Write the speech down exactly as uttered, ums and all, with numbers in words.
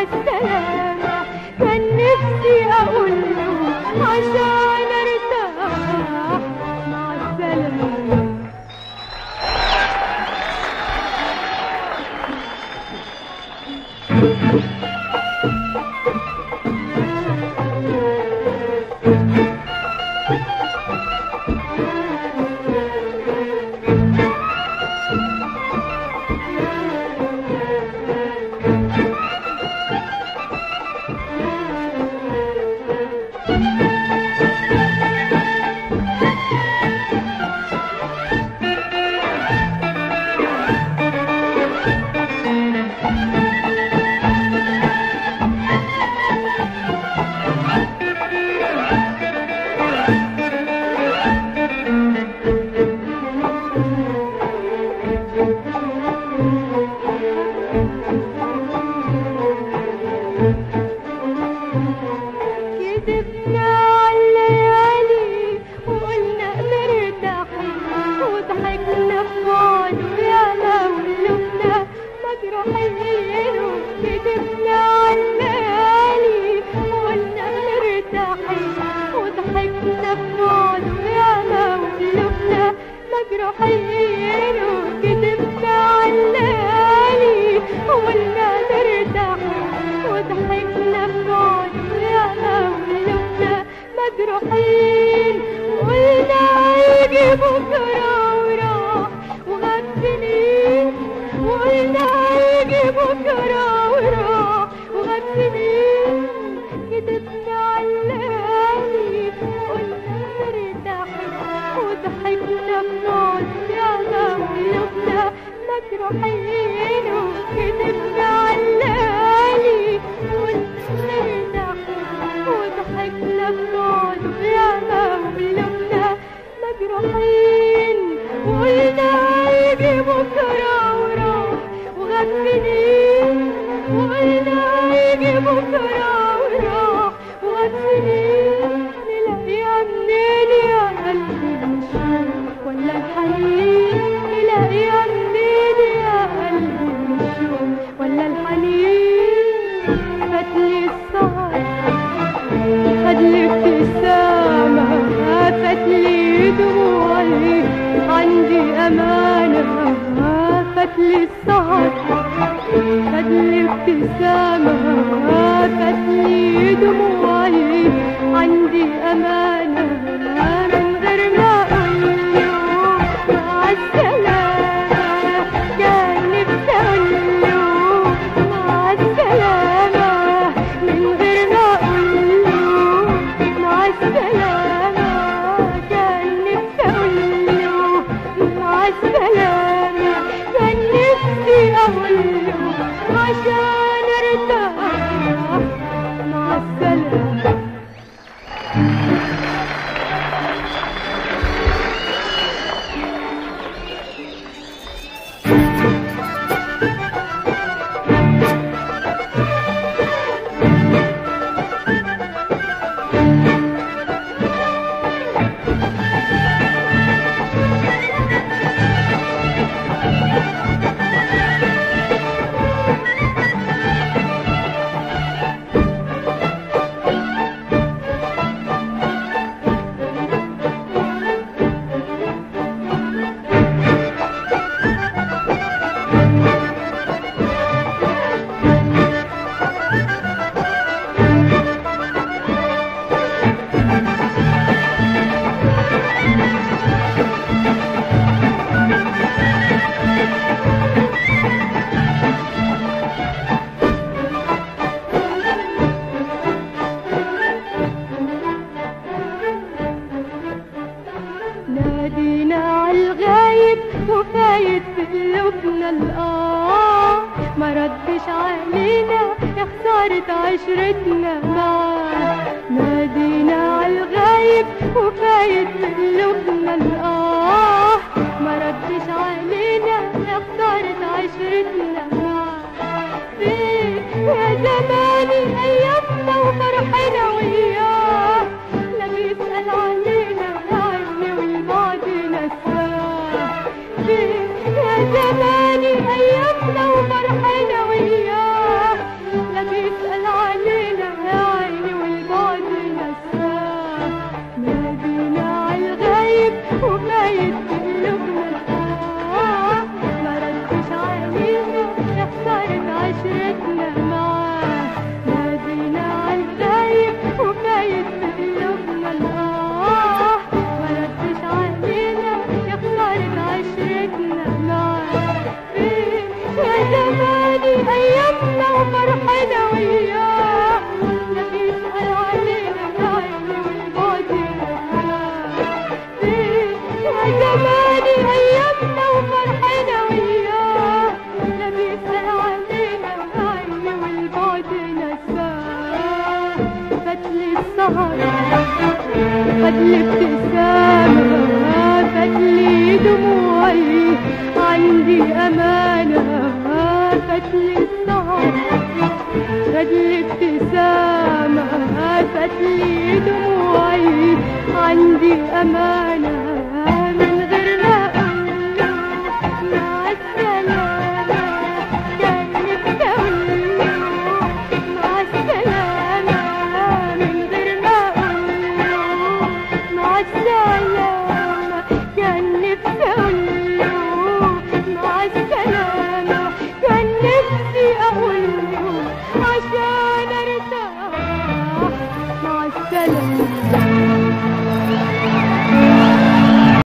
السلامة. كان نفسي أقوله عشان ارتاح مع السلامة. كدبنا عالليالي وقلنا مرتاحين وضحكنا في بعض ويانا وقلوبنا مجروحين. كدبنا عالليالي وقلنا مرتاحين وضحكنا في بعض ويانا وقلوبنا مجروحين. كدبنا عالليالي وقلنا مرتاحين وضحكنا في بعض ويانا وقلوبنا مجروحين. وقلنا هيجي بكرة وراح وغاب سنين. وقلنا هيجي بكرة وراح وغاب سنين. كدبنا عالليالي وقلنا مرتاحين وضحكنا في بعض ويانا وقلوبنا مجروحين. كدبنا عالليالي وقلنا مرتاحين وضحكنا في بعض ويانا وقلوبنا مجروحين. وقلنا هيجي بكرة وراح وغاب سنين. وقلنا هيجي بكرة وراح وغاب سنين. نلاقيها منين يا قلبي الشوق ولا الحنين؟ نلاقيها منين يا قلبي الشوق ولا الحنين؟ فاتلي السهر خدلي ابتسامة فاتلي دموعي عندي أمانة. فاتلي السهر خدلي ابتسامة فاتلي دموعي عندي أمانة. من غير ما أقوله مع السلامة كان نفسي أقوله مع السلامة. من غير ما أقوله مع السلامة كان نفسي أقوله مع السلامة. كان نفسي أقوله عشان ارتاح مع السلامة. نادينا عالغايب وفايت في قلوبنا الآه. ما ردش علينا يا خسارة عشرتنا معاه. نادينا عالغايب وفايت في قلوبنا الآه. ما ردش علينا يا خسارة عشرتنا معاه. فين يا زماني أيامنا وفرحنا وياه؟ لا بيسأل علينا يا عيني والماضي نساه. فين يا زماني أيامنا وفرحنا وياه؟ لا بيسأل فرحنا وياه لا بيسأل علينا العين والبعد فين يا زماني أيامنا وفرحنا وياه لا بيسأل علينا العين والبعد نساه فتلي السهر فاتلي ابتسامة فاتلي دموعي عندي أمانة فاتلي السهر فاتلي ابتسامة فاتلي دموعي عندي أمانة